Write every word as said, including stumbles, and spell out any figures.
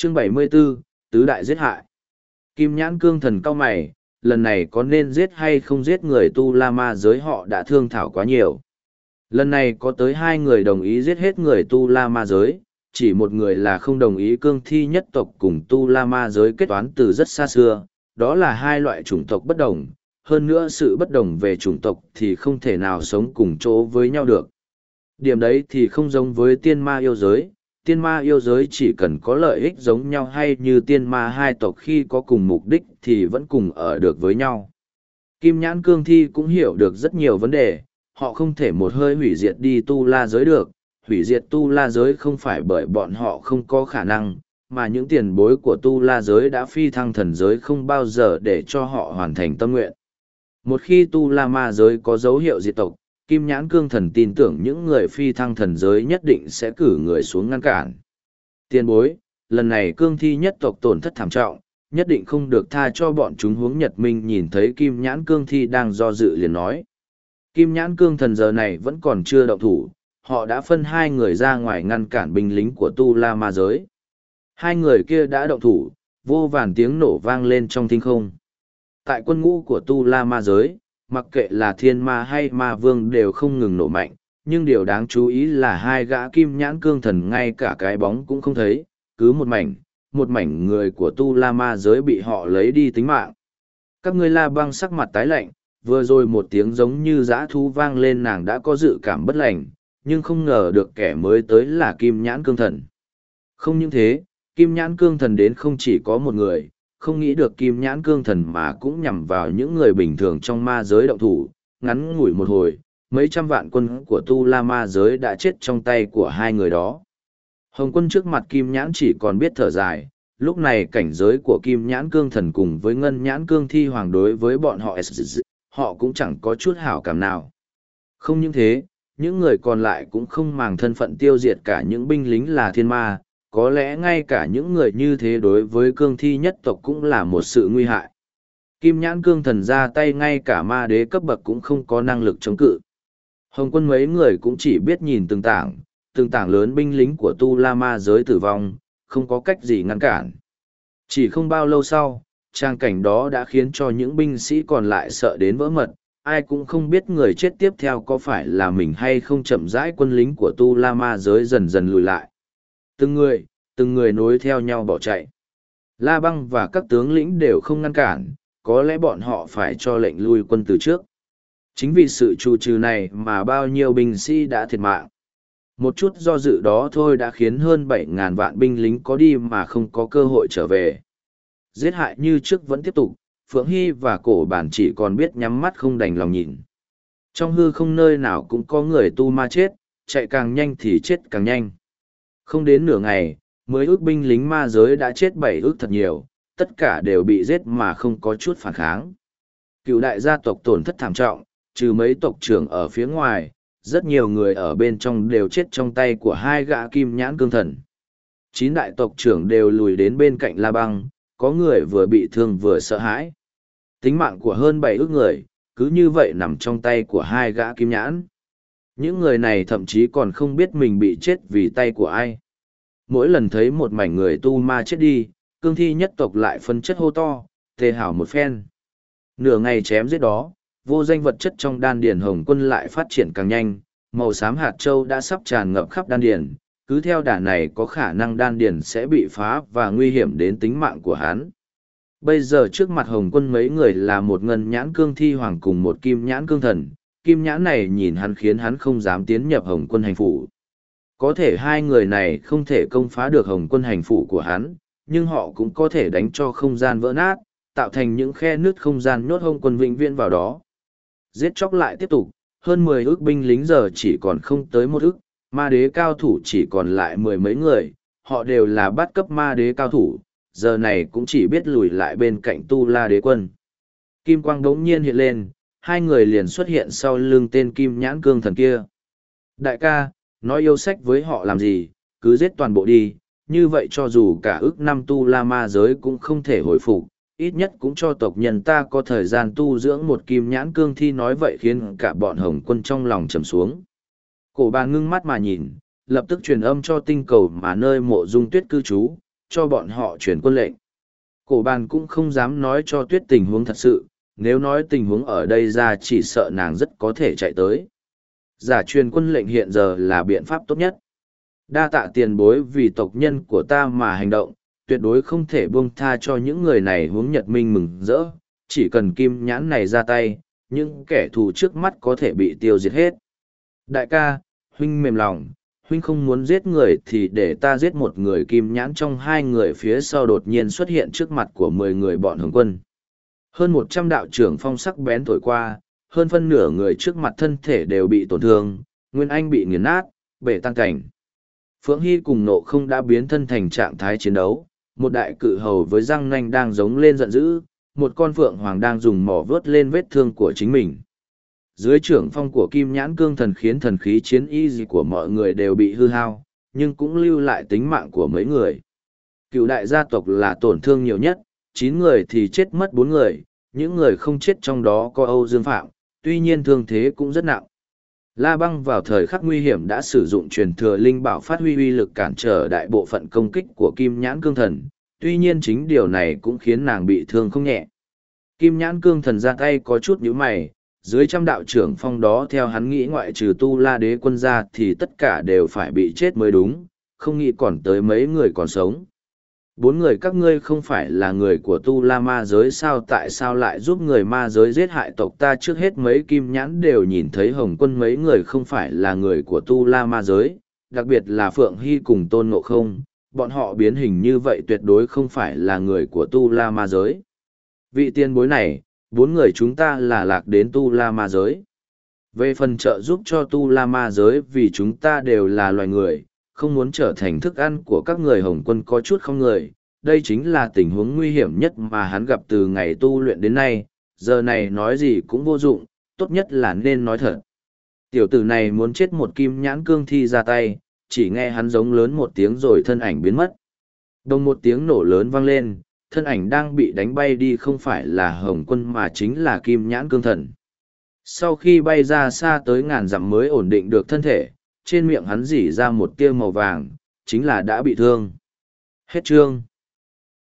Chương bảy mươi 74, Tứ Đại giết hại. Kim Nhãn Cương Thần cau mày, lần này có nên giết hay không giết người tu la ma giới họ đã thương thảo quá nhiều. Lần này có tới hai người đồng ý giết hết người tu la ma giới, chỉ một người là không đồng ý cương thi nhất tộc cùng tu la ma giới kết toán từ rất xa xưa, đó là hai loại chủng tộc bất đồng, hơn nữa sự bất đồng về chủng tộc thì không thể nào sống cùng chỗ với nhau được. Điểm đấy thì không giống với tiên ma yêu giới, tiên ma yêu giới chỉ cần có lợi ích giống nhau hay như tiên ma hai tộc khi có cùng mục đích thì vẫn cùng ở được với nhau. Kim Nhãn Cương Thi cũng hiểu được rất nhiều vấn đề, họ không thể một hơi hủy diệt đi tu la giới được, hủy diệt tu la giới không phải bởi bọn họ không có khả năng, mà những tiền bối của tu la giới đã phi thăng thần giới không bao giờ để cho họ hoàn thành tâm nguyện. Một khi tu la ma giới có dấu hiệu diệt tộc, Kim Nhãn Cương Thần tin tưởng những người phi thăng thần giới nhất định sẽ cử người xuống ngăn cản. Tiền bối, lần này cương thi nhất tộc tổn thất thảm trọng, nhất định không được tha cho bọn chúng. Hướng Nhật Minh nhìn thấy Kim Nhãn Cương Thi đang do dự liền nói. Kim Nhãn Cương Thần giờ này vẫn còn chưa động thủ, họ đã phân hai người ra ngoài ngăn cản binh lính của tu la ma giới. Hai người kia đã động thủ, vô vàn tiếng nổ vang lên trong thinh không. Tại quân ngũ của tu la ma giới, mặc kệ là thiên ma hay ma vương đều không ngừng nổ mạnh, nhưng điều đáng chú ý là hai gã Kim Nhãn Cương Thần ngay cả cái bóng cũng không thấy, cứ một mảnh, một mảnh người của tu la ma giới bị họ lấy đi tính mạng. Các ngươi La Băng sắc mặt tái lạnh, vừa rồi một tiếng giống như dã thú vang lên, nàng đã có dự cảm bất lành, nhưng không ngờ được kẻ mới tới là Kim Nhãn Cương Thần. Không những thế, Kim Nhãn Cương Thần đến không chỉ có một người, không nghĩ được Kim Nhãn Cương Thần mà cũng nhằm vào những người bình thường trong ma giới động thủ. Ngắn ngủi một hồi, mấy trăm vạn quân của tu la ma giới đã chết trong tay của hai người đó. Hồng Quân trước mặt Kim Nhãn chỉ còn biết thở dài, lúc này cảnh giới của Kim Nhãn Cương Thần cùng với Ngân Nhãn Cương Thi Hoàng đối với bọn họ, họ cũng chẳng có chút hảo cảm nào. Không những thế, những người còn lại cũng không màng thân phận tiêu diệt cả những binh lính là thiên ma, có lẽ ngay cả những người như thế đối với cương thi nhất tộc cũng là một sự nguy hại. Kim Nhãn Cương Thần ra tay ngay cả ma đế cấp bậc cũng không có năng lực chống cự. Hồng Quân mấy người cũng chỉ biết nhìn từng tảng, từng tảng lớn binh lính của tu la ma giới tử vong, không có cách gì ngăn cản. Chỉ không bao lâu sau, trang cảnh đó đã khiến cho những binh sĩ còn lại sợ đến vỡ mật, ai cũng không biết người chết tiếp theo có phải là mình hay không. Chậm rãi quân lính của tu la ma giới dần dần lùi lại. Từng người, từng người nối theo nhau bỏ chạy. La Băng và các tướng lĩnh đều không ngăn cản, có lẽ bọn họ phải cho lệnh lui quân từ trước. Chính vì sự trù trừ này mà bao nhiêu binh sĩ đã thiệt mạng. Một chút do dự đó thôi đã khiến hơn bảy ngàn vạn binh lính có đi mà không có cơ hội trở về. Giết hại như trước vẫn tiếp tục, Phượng Hy và Cổ Bản chỉ còn biết nhắm mắt không đành lòng nhìn. Trong hư không nơi nào cũng có người tu ma chết, chạy càng nhanh thì chết càng nhanh. Không đến nửa ngày, mười ước binh lính ma giới đã chết bảy ước thật nhiều, tất cả đều bị giết mà không có chút phản kháng. Cựu đại gia tộc tổn thất thảm trọng, trừ mấy tộc trưởng ở phía ngoài, rất nhiều người ở bên trong đều chết trong tay của hai gã Kim Nhãn Cương Thần. Chín đại tộc trưởng đều lùi đến bên cạnh La Băng, có người vừa bị thương vừa sợ hãi. Tính mạng của hơn bảy ước người, cứ như vậy nằm trong tay của hai gã Kim Nhãn. Những người này thậm chí còn không biết mình bị chết vì tay của ai. Mỗi lần thấy một mảnh người tu ma chết đi, cương thi nhất tộc lại phân chất hô to, tê hảo một phen. Nửa ngày chém giết đó, vô danh vật chất trong đan điền Hồng Quân lại phát triển càng nhanh, màu xám hạt châu đã sắp tràn ngập khắp đan điền, cứ theo đà này có khả năng đan điền sẽ bị phá và nguy hiểm đến tính mạng của hắn. Bây giờ trước mặt Hồng Quân mấy người là một Ngân Nhãn Cương Thi Hoàng cùng một Kim Nhãn Cương Thần, Kim Nhãn này nhìn hắn khiến hắn không dám tiến nhập Hồng Quân hành phủ. Có thể hai người này không thể công phá được Hồng Quân hành phủ của hắn, nhưng họ cũng có thể đánh cho không gian vỡ nát, tạo thành những khe nứt không gian nhốt Hồng Quân vĩnh viễn vào đó. Giết chóc lại tiếp tục, hơn mười ước binh lính giờ chỉ còn không tới một ước, ma đế cao thủ chỉ còn lại mười mấy người, họ đều là bát cấp ma đế cao thủ, giờ này cũng chỉ biết lùi lại bên cạnh tu la đế quân. Kim quang đống nhiên hiện lên, hai người liền xuất hiện sau lưng tên Kim Nhãn Cương Thần kia. Đại ca, nói yêu sách với họ làm gì, cứ giết toàn bộ đi, như vậy cho dù cả ước năm tu la ma giới cũng không thể hồi phục, ít nhất cũng cho tộc nhân ta có thời gian tu dưỡng. Một Kim Nhãn Cương Thi nói vậy khiến cả bọn Hồng Quân trong lòng trầm xuống. Cổ Bàn ngưng mắt mà nhìn, lập tức truyền âm cho tinh cầu mà nơi Mộ Dung Tuyết cư trú, cho bọn họ truyền quân lệnh. Cổ bàn cũng không dám nói cho tuyết tình huống thật sự, nếu nói tình huống ở đây ra chỉ sợ nàng rất có thể chạy tới. Giả truyền quân lệnh hiện giờ là biện pháp tốt nhất. Đa tạ tiền bối vì tộc nhân của ta mà hành động, tuyệt đối không thể buông tha cho những người này hướng Nhật Minh mừng rỡ, chỉ cần kim nhãn này ra tay, những kẻ thù trước mắt có thể bị tiêu diệt hết. Đại ca, huynh mềm lòng, huynh không muốn giết người thì để ta giết một người. Kim nhãn trong hai người phía sau đột nhiên xuất hiện trước mặt của mười người bọn Hồng Quân. Hơn một trăm đạo trưởng phong sắc bén thổi qua, hơn phân nửa người trước mặt thân thể đều bị tổn thương, Nguyên Anh bị nghiền nát, bể tan cảnh. Phượng Hy cùng Nộ Không đã biến thân thành trạng thái chiến đấu, một đại cự hầu với răng nanh đang giống lên giận dữ, một con phượng hoàng đang dùng mỏ vớt lên vết thương của chính mình. Dưới trưởng phong của Kim Nhãn Cương Thần khiến thần khí chiến y gì của mọi người đều bị hư hao, nhưng cũng lưu lại tính mạng của mấy người. Cựu đại gia tộc là tổn thương nhiều nhất, chín người thì chết mất bốn người, những người không chết trong đó có Âu Dương Phạm, tuy nhiên thương thế cũng rất nặng. La Băng vào thời khắc nguy hiểm đã sử dụng truyền thừa linh bảo phát huy uy lực cản trở đại bộ phận công kích của Kim Nhãn Cương Thần, tuy nhiên chính điều này cũng khiến nàng bị thương không nhẹ. Kim Nhãn Cương Thần ra tay có chút nhíu mày, dưới trăm đạo trưởng phong đó theo hắn nghĩ ngoại trừ Tu La Đế quân ra thì tất cả đều phải bị chết mới đúng, không nghĩ còn tới mấy người còn sống. Bốn người các ngươi không phải là người của Tu La ma giới sao, tại sao lại giúp người ma giới giết hại tộc ta? Trước hết mấy Kim Nhãn đều nhìn thấy Hồng Quân mấy người không phải là người của Tu La ma giới, đặc biệt là Phượng Hy cùng Tôn Ngộ Không, bọn họ biến hình như vậy tuyệt đối không phải là người của Tu La ma giới. Vị tiền bối này, bốn người chúng ta là lạc đến Tu La ma giới. Về phần trợ giúp cho Tu La ma giới vì chúng ta đều là loài người, không muốn trở thành thức ăn của các người Hồng Quân có chút không người. Đây chính là tình huống nguy hiểm nhất mà hắn gặp từ ngày tu luyện đến nay, giờ này nói gì cũng vô dụng, tốt nhất là nên nói thật. Tiểu tử này muốn chết một Kim Nhãn Cương Thi ra tay, chỉ nghe hắn giống lớn một tiếng rồi thân ảnh biến mất. Đồng một tiếng nổ lớn vang lên, thân ảnh đang bị đánh bay đi không phải là Hồng Quân mà chính là Kim Nhãn Cương Thần. Sau khi bay ra xa tới ngàn dặm mới ổn định được thân thể, trên miệng hắn rỉ ra một tia màu vàng, chính là đã bị thương. Hết chương.